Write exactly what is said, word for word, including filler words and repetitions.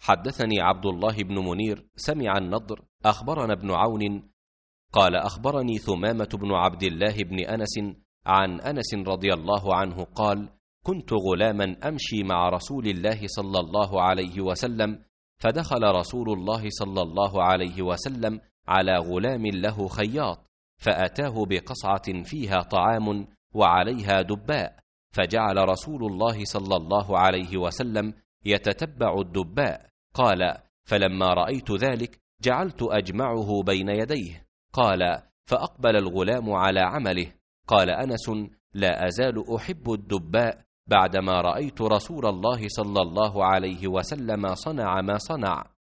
حدثني عبد الله بن منير سمع النضر أخبرنا ابن عون قال أخبرني ثمامة بن عبد الله بن أنس عن أنس رضي الله عنه قال: كنت غلاما أمشي مع رسول الله صلى الله عليه وسلم، فدخل رسول الله صلى الله عليه وسلم على غلام له خياط، فأتاه بقصعة فيها طعام وعليها دباء، فجعل رسول الله صلى الله عليه وسلم يتتبع الدباء. قال: فلما رأيت ذلك جعلت أجمعه بين يديه. قال: فأقبل الغلام على عمله. قال أنس: لا أزال أحب الدباء بعدما رأيت رسول الله صلى الله عليه وسلم صنع ما صنع.